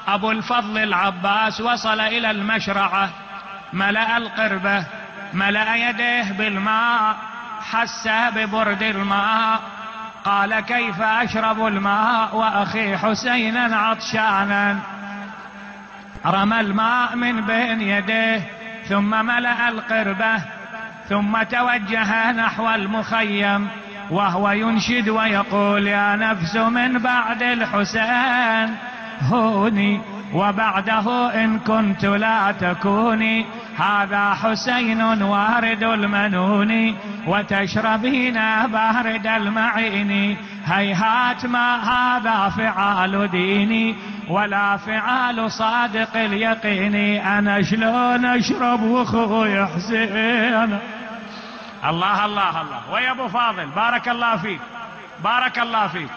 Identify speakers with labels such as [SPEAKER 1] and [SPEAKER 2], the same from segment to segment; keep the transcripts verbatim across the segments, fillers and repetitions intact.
[SPEAKER 1] أبو الفضل العباس وصل إلى المشرعة، ملأ القربة، ملأ يديه بالماء، حس ببرد الماء، قال كيف أشرب الماء وأخي حسينا عطشانا؟ رمى الماء من بين يديه ثم ملأ القربة، ثم توجه نحو المخيم وهو ينشد ويقول يا نفس من بعد الحسين هوني، وبعده إن كنت لا تكوني، هذا حسين وارد المنون، وتشربين بارد المعين، هيهات ما هذا فعال ديني ولا فعال صادق اليقين، أنا شلون أشرب وأخوي حسين؟ الله الله الله. ويا أبو فاضل بارك الله فيك، بارك الله فيك.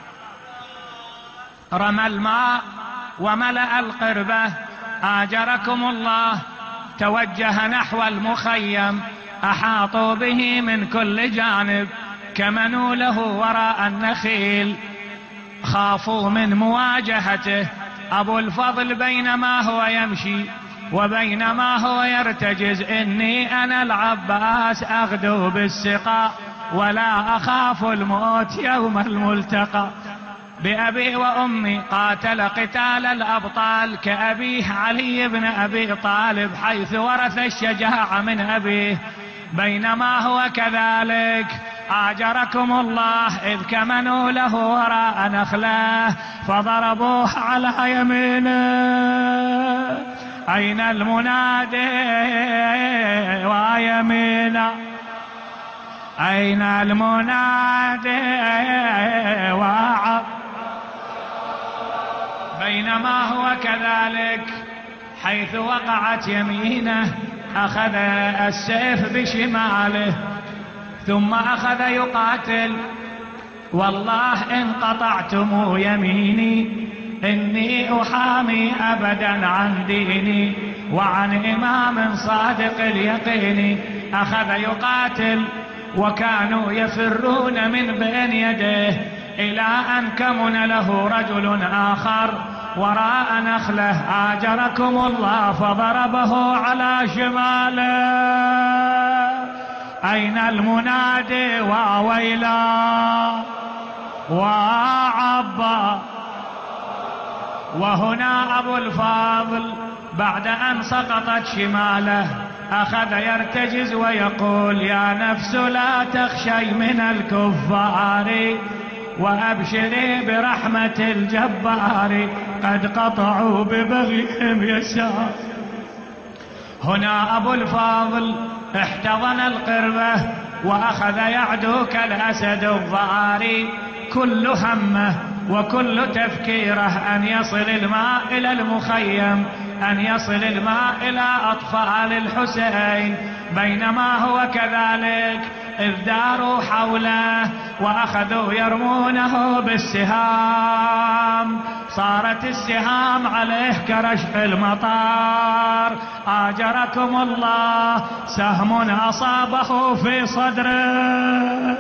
[SPEAKER 1] رمى الماء وملأ القربة، آجركم الله، توجه نحو المخيم، أحاطوا به من كل جانب، كمنوا له وراء النخيل، خافوا من مواجهته. أبو الفضل بينما هو يمشي وبينما هو يرتجز إني أنا العباس أغدو بالسقاء ولا أخاف الموت يوم الملتقى، بأبي وأمي قاتل قتال الأبطال، كأبيه علي بن أبي طالب حيث ورث الشجاعة من أبيه، بينما هو كذلك آجركم الله إذ كمنوا له وراء نخله فضربوه على يمينه، أين المنادي ويمينه، أين المنادي وعب، بينما هو كذلك حيث وقعت يمينه أخذ السيف بشماله ثم أخذ يقاتل، والله إن قطعتم يميني إني أحامي أبدا عن ديني وعن إمام صادق اليقين. أخذ يقاتل وكانوا يفرون من بين يديه إلى أن كمن له رجل آخر وراء نخله آجركم الله فضربه على شماله، أين المنادي وويلا وعبا. وهنا أبو الفاضل بعد أن سقطت شماله أخذ يرتجز ويقول يا نفس لا تخشي من الكفار وأبشري برحمة الجبار، قد قطعوا ببغيهم يسار. هنا أبو الفاضل احتضن القربة وأخذ يعدو كالأسد الضاري، كل همه وكل تفكيره أن يصل الماء إلى المخيم، أن يصل الماء إلى أطفال الحسين، بينما هو كذلك إذ داروا حوله وأخذوا يرمونه بالسهام، صارت السهام عليه كرشح المطار. آجركم الله سهم أصابه في صدره،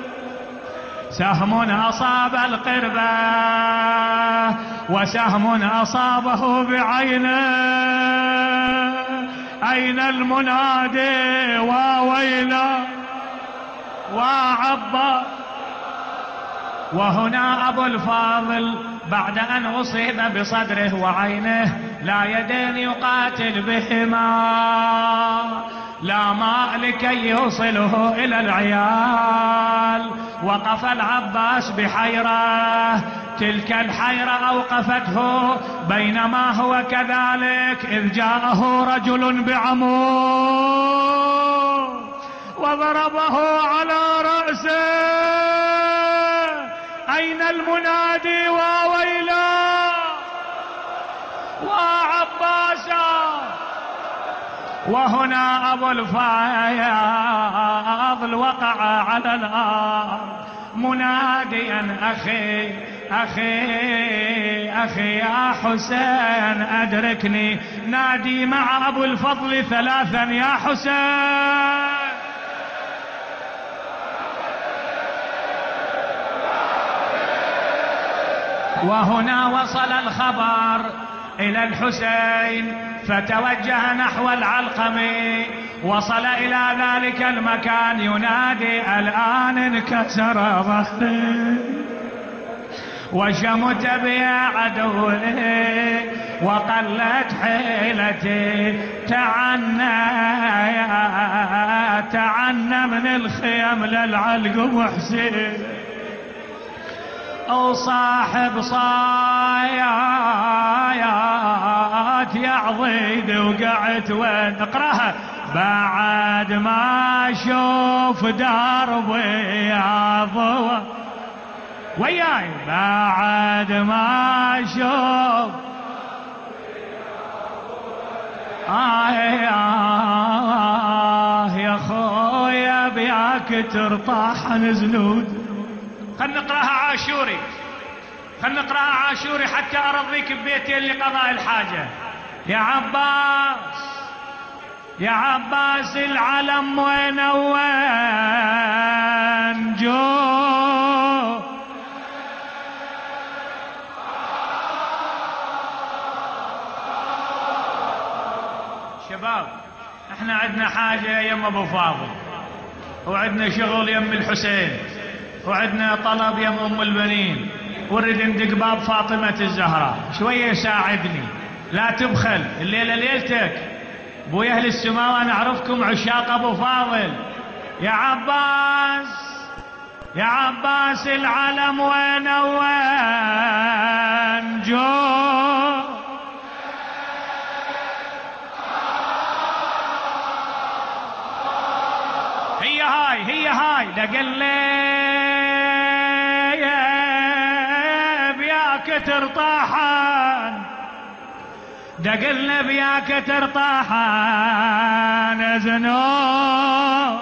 [SPEAKER 1] سهم أصاب القربة وسهم أصابه بعينه، أين المنادي وويلا وعبا. وهنا أبو الفاضل بعد أن أصيب بصدره وعينه لا يدين يقاتل بهما، لا ماء لكي يوصله إلى العيال، وقف العباس بحيرة، تلك الحيرة أوقفته، بينما هو كذلك إذ جاءه رجل بعمود وضربه على رأسه، أين المنادي وويلا وعباسا. وهنا أبو الفاضل وقع على الأرض مناديا أخي أخي أخي يا حسين أدركني، نادي مع أبو الفضل ثلاثا يا حسين. وهنا وصل الخبر إلى الحسين فتوجه نحو العلقمي. وصل إلى ذلك المكان ينادي الآن انكسر ظهري وشمت بي عدوي وقلت حيلتي تعنى تعنى من الخيم للعلقم حسين أو صاحب صايات يا عضيد وقعت وين اقراها بعد ما اشوف دربي يا ضوى وياي بعد ما اشوف آه يا خويا بياك ترطاحن زنود. خل نقراها عاشوري خل نقراها عاشوري حتى ارضيك ببيتي لقضاء الحاجة. يا عباس يا عباس العلم وين وين جو شباب احنا عندنا حاجة يم ابو فاضل وعندنا شغل يم الحسين وعندنا طلب يم ام البنين ونريد ندق باب فاطمة الزهراء شوية ساعدني لا تبخل الليلة ليلتك بويا اهل السماء وانا اعرفكم عشاق ابو فاضل. يا عباس يا عباس العلم وين وين جو هي هاي هي هاي دقلي بياك ترطاحن دقلنا بياك ترطاحن زنو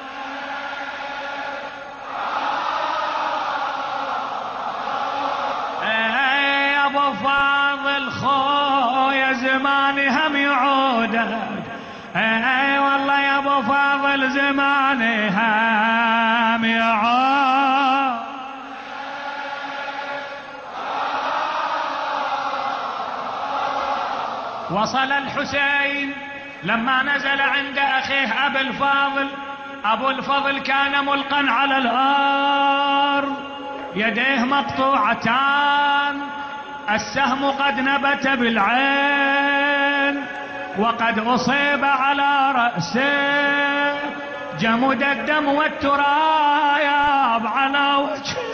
[SPEAKER 1] اي ابو فاضل خويا زماني هم يعودك اي والله يا ابو فاضل زماني هم يعود. وصل الحسين لما نزل عند اخيه ابو الفاضل. ابو الفضل كان ملقا على الارض يديه مقطوعتان السهم قد نبت بالعين وقد اصيب على رأسه جمد الدم والتراب على وجهه.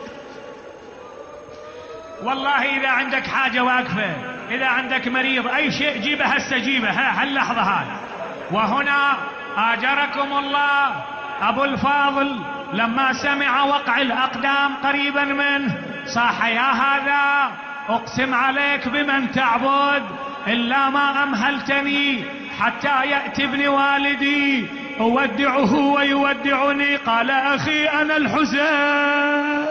[SPEAKER 1] والله اذا عندك حاجة واقفة اذا عندك مريض اي شيء جيبه هسه جيبه ها هاللحظة هاي. وهنا اجركم الله ابو الفاضل لما سمع وقع الاقدام قريبا منه صاح يا هذا اقسم عليك بمن تعبد الا ما امهلتني حتى يأتي ابن والدي اودعه ويودعني. قال اخي انا الحسين.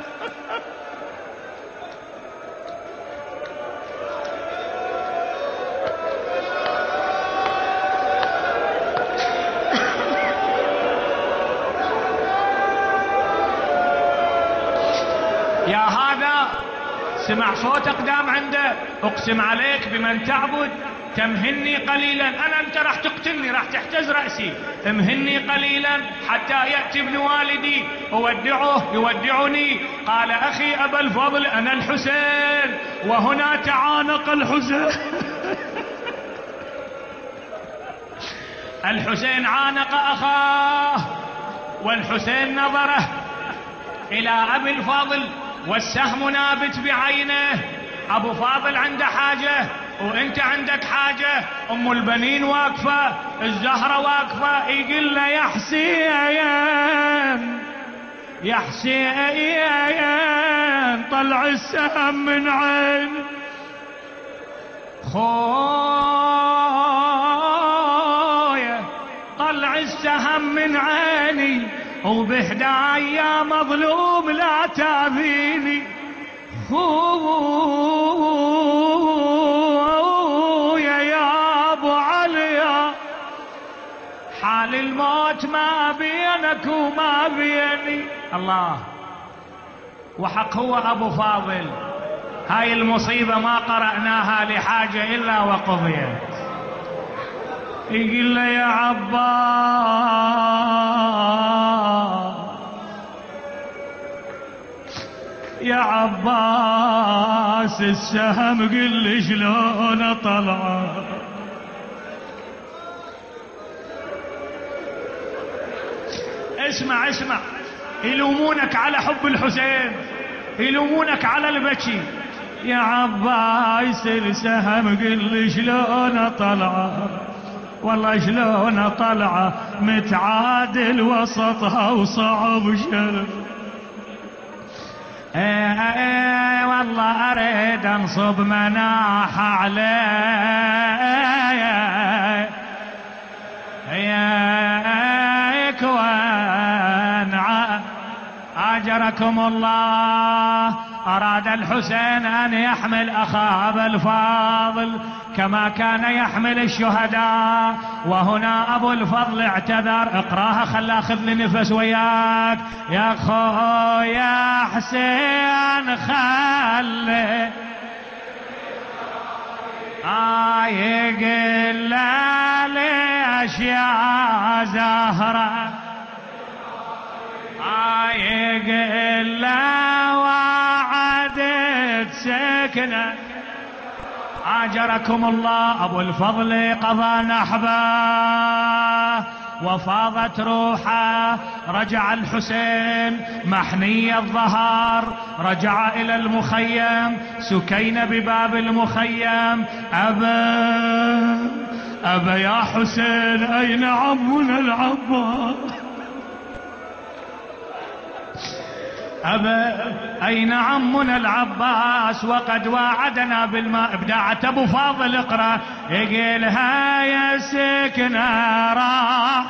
[SPEAKER 1] يا هذا سمع صوت اقدام عنده اقسم عليك بمن تعبد تمهني قليلا انا انت راح تقتلني راح تحتز رأسي امهني قليلا حتى يأتي ابن والدي اودعه يودعني. قال اخي ابا الفضل انا الحسين. وهنا تعانق الحسين. الحسين عانق اخاه والحسين نظره الى ابي الفاضل والسهم نابت بعينه. ابو فاضل عنده حاجة وانت عندك حاجة. ام البنين واقفة الزهرة واقفة يقول له يا حسين يا حسين طلع السهم من عين خويا طلع السهم من عيني وبهدايا مظلوم لا تاذيني. خويا يا ابو علي حال الموت ما بينك وما بيني. الله. وحق هو أبو فاضل. هاي المصيبة ما قرأناها لحاجة إلا وقضيت. يقول له يا عباس يا عباس السهم قل لي شلون طلع. اسمع اسمع، يلومونك على حب الحسين، يلومونك على البكي. يا عباس السهم قل لي شلون طلع، والله شلون طلع متعادل وسطها وصعب شرف. ايه ايه والله اريد انصب مناح عليك وان اجركم الله. اراد الحسين ان يحمل اخاه ابا الفاضل كما كان يحمل الشهداء، وهنا ابو الفضل اعتذر. اقراها خل اخذ لي نفس وياك يا خويا حسين خلي آه يقل ليش يا زهرة آه يقل وعدت سكنة. أجركم الله. أبو الفضل قضى نحبه وفاضت روحه. رجع الحسين محني الظهر، رجع إلى المخيم. سكينة بباب المخيم. أبا أبا يا حسين أين عمنا العباس؟ أبا أين عمنا العباس وقد واعدنا بالماء. ابداعة أبو فاضل اقرأ. يقولها يا سكنة راح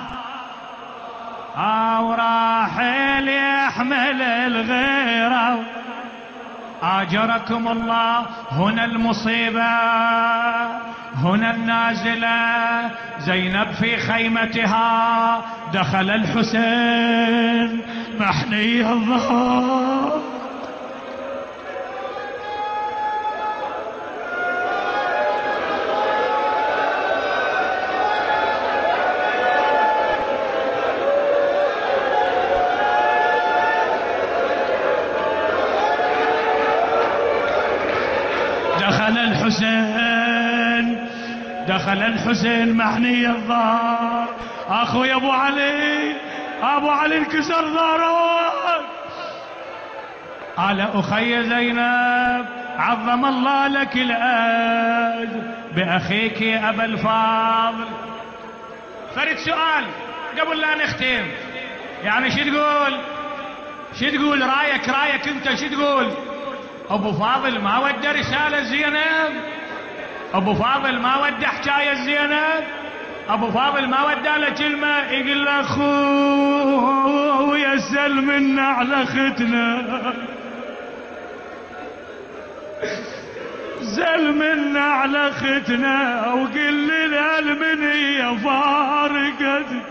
[SPEAKER 1] أو راحل يحمل الغيرة. أجركم الله. هنا المصيبة، هنا النازلة. زينب في خيمتها. دخل الحسين محني الظهر. دخل الحسين دخل الحسين محني الظهر. اخوي ابو علي ابو علي انكسر ظهرك. قال اخي زينب عظم الله لك الاجر باخيك ابا الفاضل. فرد سؤال قبل لا نختم، يعني شو تقول شو تقول رايك رايك انت شو تقول؟ ابو فاضل ما ودى رسالة زينب؟ ابو فاضل ما ودى حكاية زينب؟ ابو فاضل ما ودى له كلمة يقول له اخويا سلمنا على ختنا، سلمنا على ختنا وقل لي الالمنية فارقت.